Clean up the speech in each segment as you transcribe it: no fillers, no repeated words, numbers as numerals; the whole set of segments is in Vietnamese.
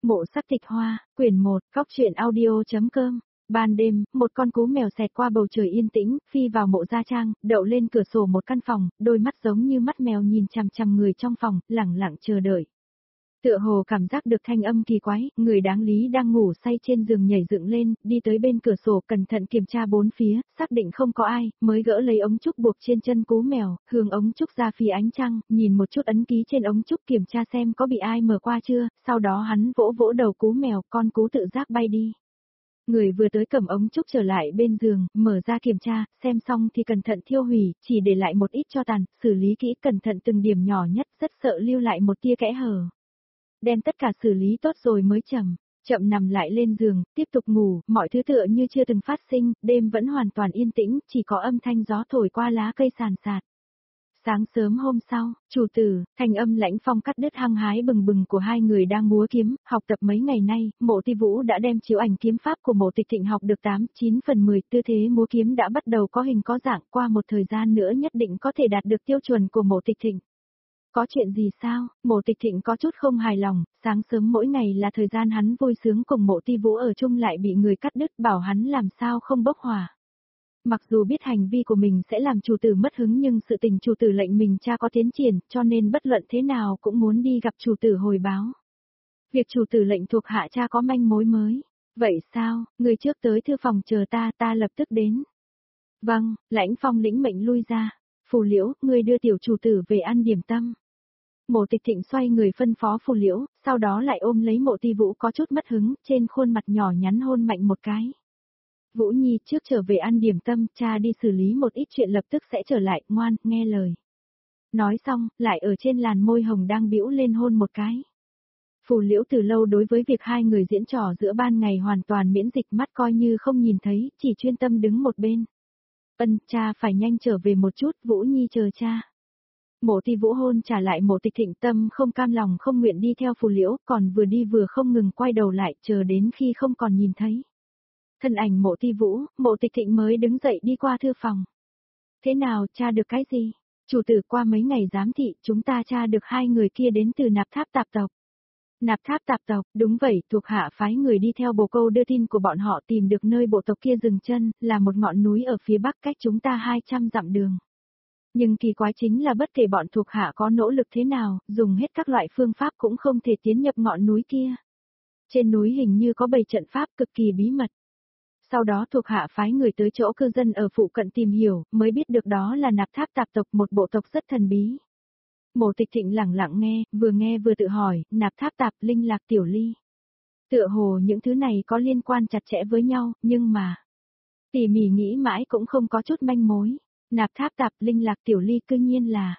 Mộ Sắc Tịch Hoa, quyển 1, Cóc truyện audio.com. Ban đêm, một con cú mèo xẹt qua bầu trời yên tĩnh, phi vào Mộ gia trang, đậu lên cửa sổ một căn phòng, đôi mắt giống như mắt mèo nhìn chằm chằm người trong phòng, lẳng lặng chờ đợi. Tựa hồ cảm giác được thanh âm kỳ quái, người đáng lý đang ngủ say trên giường nhảy dựng lên, đi tới bên cửa sổ cẩn thận kiểm tra bốn phía, xác định không có ai, mới gỡ lấy ống trúc buộc trên chân cú mèo, hướng ống trúc ra phía ánh trăng, nhìn một chút ấn ký trên ống trúc kiểm tra xem có bị ai mở qua chưa, sau đó hắn vỗ vỗ đầu cú mèo, con cú tự giác bay đi. Người vừa tới cầm ống trúc trở lại bên giường, mở ra kiểm tra, xem xong thì cẩn thận thiêu hủy, chỉ để lại một ít tro tàn, xử lý kỹ cẩn thận từng điểm nhỏ nhất, rất sợ lưu lại một tia kẽ hở. Đem tất cả xử lý tốt rồi mới chậm nằm lại lên giường, tiếp tục ngủ, mọi thứ tựa như chưa từng phát sinh, đêm vẫn hoàn toàn yên tĩnh, chỉ có âm thanh gió thổi qua lá cây sàn sạt. Sáng sớm hôm sau, chủ tử, thanh âm Lãnh Phong cắt đứt hăng hái bừng bừng của hai người đang múa kiếm, học tập mấy ngày nay, Mộ Ti Vũ đã đem chiếu ảnh kiếm pháp của Mộ Tịch Thịnh học được 8-9/10, tư thế múa kiếm đã bắt đầu có hình có dạng, qua một thời gian nữa nhất định có thể đạt được tiêu chuẩn của Mộ Tịch Thịnh. Có chuyện gì sao? Mộ Tịch Thịnh có chút không hài lòng, sáng sớm mỗi ngày là thời gian hắn vui sướng cùng Mộ Ti Vũ ở chung lại bị người cắt đứt, bảo hắn làm sao không bốc hỏa. Mặc dù biết hành vi của mình sẽ làm chủ tử mất hứng nhưng sự tình chủ tử lệnh mình cha có tiến triển, cho nên bất luận thế nào cũng muốn đi gặp chủ tử hồi báo. Việc chủ tử lệnh thuộc hạ cha có manh mối mới. Vậy sao, người trước tới thư phòng chờ ta lập tức đến. Vâng, Lãnh Phong lĩnh mệnh lui ra. Phù Liễu, ngươi đưa tiểu chủ tử về ăn điểm tâm. Mộ Tịch Thịnh xoay người phân phó Phù Liễu, sau đó lại ôm lấy Mộ Ti Vũ có chút mất hứng, trên khuôn mặt nhỏ nhắn hôn mạnh một cái. Vũ Nhi trước trở về ăn điểm tâm, cha đi xử lý một ít chuyện lập tức sẽ trở lại, ngoan, nghe lời. Nói xong, lại ở trên làn môi hồng đang bĩu lên hôn một cái. Phù Liễu từ lâu đối với việc hai người diễn trò giữa ban ngày hoàn toàn miễn dịch, mắt coi như không nhìn thấy, chỉ chuyên tâm đứng một bên. Cha phải nhanh trở về một chút, Vũ Nhi chờ cha. Mộ Ti Vũ hôn trả lại Mộ Tịch Thịnh, tâm không cam lòng không nguyện đi theo Phù Liễu, còn vừa đi vừa không ngừng quay đầu lại, chờ đến khi không còn nhìn thấy thân ảnh Mộ Ti Vũ, Mộ Tịch Thịnh mới đứng dậy đi qua thư phòng. Thế nào, tra được cái gì? Chủ tử, qua mấy ngày giám thị, chúng ta tra được hai người kia đến từ Nạp Tháp Tạp tộc. Nạp Tháp Tạp tộc, đúng vậy, thuộc hạ phái người đi theo bồ câu đưa tin của bọn họ tìm được nơi bộ tộc kia dừng chân, là một ngọn núi ở phía bắc cách chúng ta 200 dặm đường. Nhưng kỳ quái chính là bất kể bọn thuộc hạ có nỗ lực thế nào, dùng hết các loại phương pháp cũng không thể tiến nhập ngọn núi kia. Trên núi hình như có 7 trận pháp cực kỳ bí mật. Sau đó thuộc hạ phái người tới chỗ cư dân ở phụ cận tìm hiểu, mới biết được đó là Nạp Tháp Tạp tộc, một bộ tộc rất thần bí. Mộ Tịch Thịnh lẳng lặng nghe vừa tự hỏi, Nạp Tháp Tạp, Linh Lạc Tiểu Ly. Tựa hồ những thứ này có liên quan chặt chẽ với nhau, nhưng mà tỉ mỉ nghĩ mãi cũng không có chút manh mối. Nạp Tháp Tạp, Linh Lạc Tiểu Ly cư nhiên là.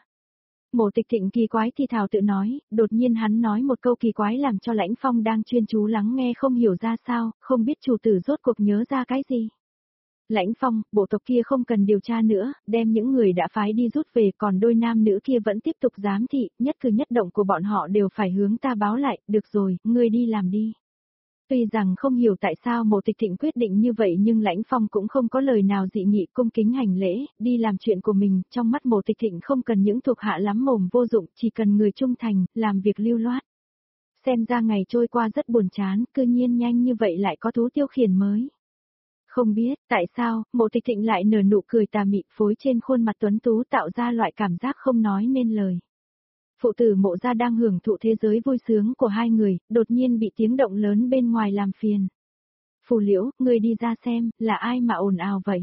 Mộ Tịch Thịnh kỳ quái thì thào tự nói, đột nhiên hắn nói một câu kỳ quái làm cho Lãnh Phong đang chuyên chú lắng nghe không hiểu ra sao, không biết chủ tử rốt cuộc nhớ ra cái gì. Lãnh Phong, bộ tộc kia không cần điều tra nữa, đem những người đã phái đi rút về, còn đôi nam nữ kia vẫn tiếp tục giám thị, nhất cử nhất động của bọn họ đều phải hướng ta báo lại, được rồi, ngươi đi làm đi. Tuy rằng không hiểu tại sao Mộ Tịch Thịnh quyết định như vậy nhưng Lãnh Phong cũng không có lời nào dị nghị, cung kính hành lễ, đi làm chuyện của mình, trong mắt Mộ Tịch Thịnh không cần những thuộc hạ lắm mồm vô dụng, chỉ cần người trung thành, làm việc lưu loát. Xem ra ngày trôi qua rất buồn chán, cư nhiên nhanh như vậy lại có thú tiêu khiển mới. Không biết, tại sao, Mộ Tịch Thịnh lại nở nụ cười tà mị phối trên khuôn mặt tuấn tú tạo ra loại cảm giác không nói nên lời. Phụ tử Mộ gia đang hưởng thụ thế giới vui sướng của hai người, đột nhiên bị tiếng động lớn bên ngoài làm phiền. Phù Liễu, người đi ra xem, là ai mà ồn ào vậy?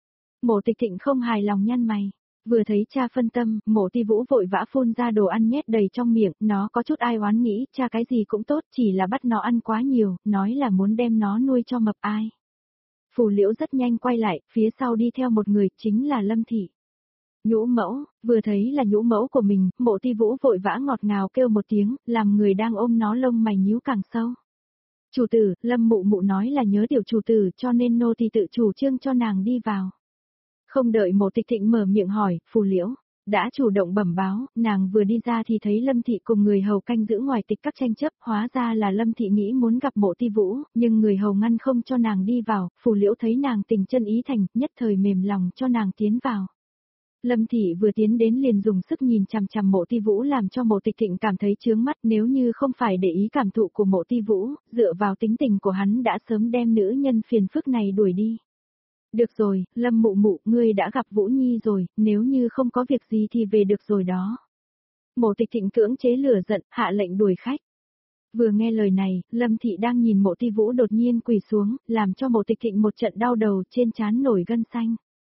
Mộ Tịch Thịnh không hài lòng nhăn mày. Vừa thấy cha phân tâm, Mộ Ti Vũ vội vã phun ra đồ ăn nhét đầy trong miệng, nó có chút ai oán nghĩ, cha cái gì cũng tốt, chỉ là bắt nó ăn quá nhiều, nói là muốn đem nó nuôi cho mập ai. Phù Liễu rất nhanh quay lại, phía sau đi theo một người, chính là Lâm Thị. Nhũ mẫu, vừa thấy là nhũ mẫu của mình, Mộ Ti Vũ vội vã ngọt ngào kêu một tiếng, làm người đang ôm nó lông mày nhíu càng sâu. Chủ tử, Lâm mụ mụ nói là nhớ tiểu chủ tử cho nên nô tỳ tự chủ trương cho nàng đi vào. Không đợi Mộ Tịch Thịnh mở miệng hỏi, Phù Liễu đã chủ động bẩm báo, nàng vừa đi ra thì thấy Lâm Thị cùng người hầu canh giữ ngoài tịch các tranh chấp, hóa ra là Lâm Thị nghĩ muốn gặp Mộ Ti Vũ, nhưng người hầu ngăn không cho nàng đi vào, Phù Liễu thấy nàng tình chân ý thành, nhất thời mềm lòng cho nàng tiến vào. Lâm Thị vừa tiến đến liền dùng sức nhìn chằm chằm Mộ Ti Vũ làm cho Mộ Tịch Thịnh cảm thấy chướng mắt, nếu như không phải để ý cảm thụ của Mộ Ti Vũ, dựa vào tính tình của hắn đã sớm đem nữ nhân phiền phức này đuổi đi. Được rồi, Lâm mụ mụ, ngươi đã gặp Vũ Nhi rồi, nếu như không có việc gì thì về được rồi đó. Mộ Tịch Thịnh cưỡng chế lửa giận, hạ lệnh đuổi khách. Vừa nghe lời này, Lâm Thị đang nhìn Mộ Ti Vũ đột nhiên quỳ xuống, làm cho Mộ Tịch Thịnh một trận đau đầu, trên trán nổi gân xanh.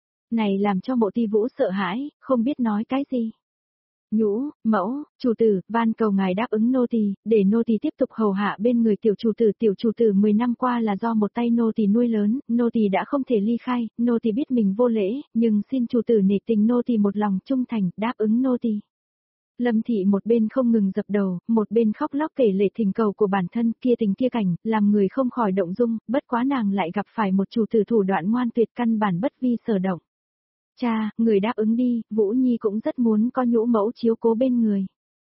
Này làm cho Mộ Ti Vũ sợ hãi, không biết nói cái gì. Nhũ, mẫu, chủ tử, van cầu ngài đáp ứng nô tỳ, để nô tỳ tiếp tục hầu hạ bên người tiểu chủ tử 10 năm qua là do một tay nô tỳ nuôi lớn, nô tỳ đã không thể ly khai, nô tỳ biết mình vô lễ, nhưng xin chủ tử nể tình nô tỳ một lòng trung thành, đáp ứng nô tỳ. Lâm Thị một bên không ngừng dập đầu, một bên khóc lóc kể lể thỉnh cầu của bản thân, kia tình kia cảnh, làm người không khỏi động dung, bất quá nàng lại gặp phải một chủ tử thủ đoạn ngoan tuyệt, căn bản bất vi sở động. Cha, người đáp ứng đi, Vũ Nhi cũng rất muốn có nhũ mẫu chiếu cố bên người.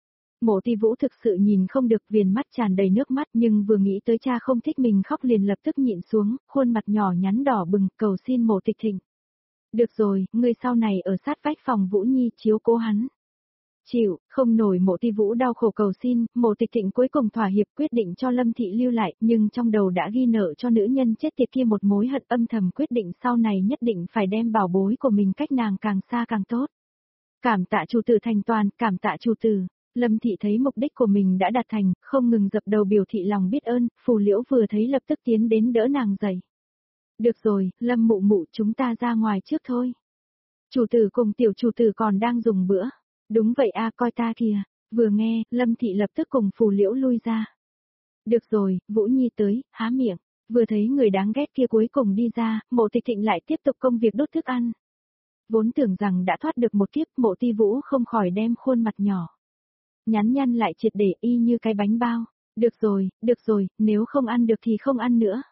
Mộ Ti Vũ thực sự nhìn không được, viền mắt tràn đầy nước mắt, nhưng vừa nghĩ tới cha không thích mình khóc liền lập tức nhịn xuống, khuôn mặt nhỏ nhắn đỏ bừng, cầu xin Mộ Tịch Thịnh. Được rồi, người sau này ở sát vách phòng Vũ Nhi chiếu cố hắn. Chịu, không nổi. Mộ Ti Vũ đau khổ cầu xin, Mộ Tịch Thịnh cuối cùng thỏa hiệp quyết định cho Lâm Thị lưu lại, nhưng trong đầu đã ghi nợ cho nữ nhân chết tiệt kia một mối hận, âm thầm quyết định sau này nhất định phải đem bảo bối của mình cách nàng càng xa càng tốt. Cảm tạ chủ tử thành toàn, cảm tạ chủ tử. Lâm Thị thấy mục đích của mình đã đạt thành, không ngừng dập đầu biểu thị lòng biết ơn, Phù Liễu vừa thấy lập tức tiến đến đỡ nàng dậy. Được rồi, Lâm mụ mụ, chúng ta ra ngoài trước thôi. Chủ tử cùng tiểu chủ tử còn đang dùng bữa. Đúng vậy a, coi ta kìa. Vừa nghe, Lâm Thị lập tức cùng Phù Liễu lui ra. Được rồi, Vũ Nhi tới, há miệng. Vừa thấy người đáng ghét kia cuối cùng đi ra, Mộ Tịch Thịnh lại tiếp tục công việc đốt thức ăn. Vốn tưởng rằng đã thoát được một kiếp, Mộ Ti Vũ không khỏi đem khuôn mặt nhỏ nhắn nhăn lại triệt để y như cái bánh bao. Được rồi, nếu không ăn được thì không ăn nữa.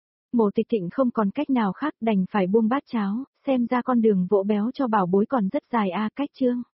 Mộ Tịch Thịnh không còn cách nào khác, đành phải buông bát cháo, xem ra con đường vỗ béo cho bảo bối còn rất dài a. Cách chương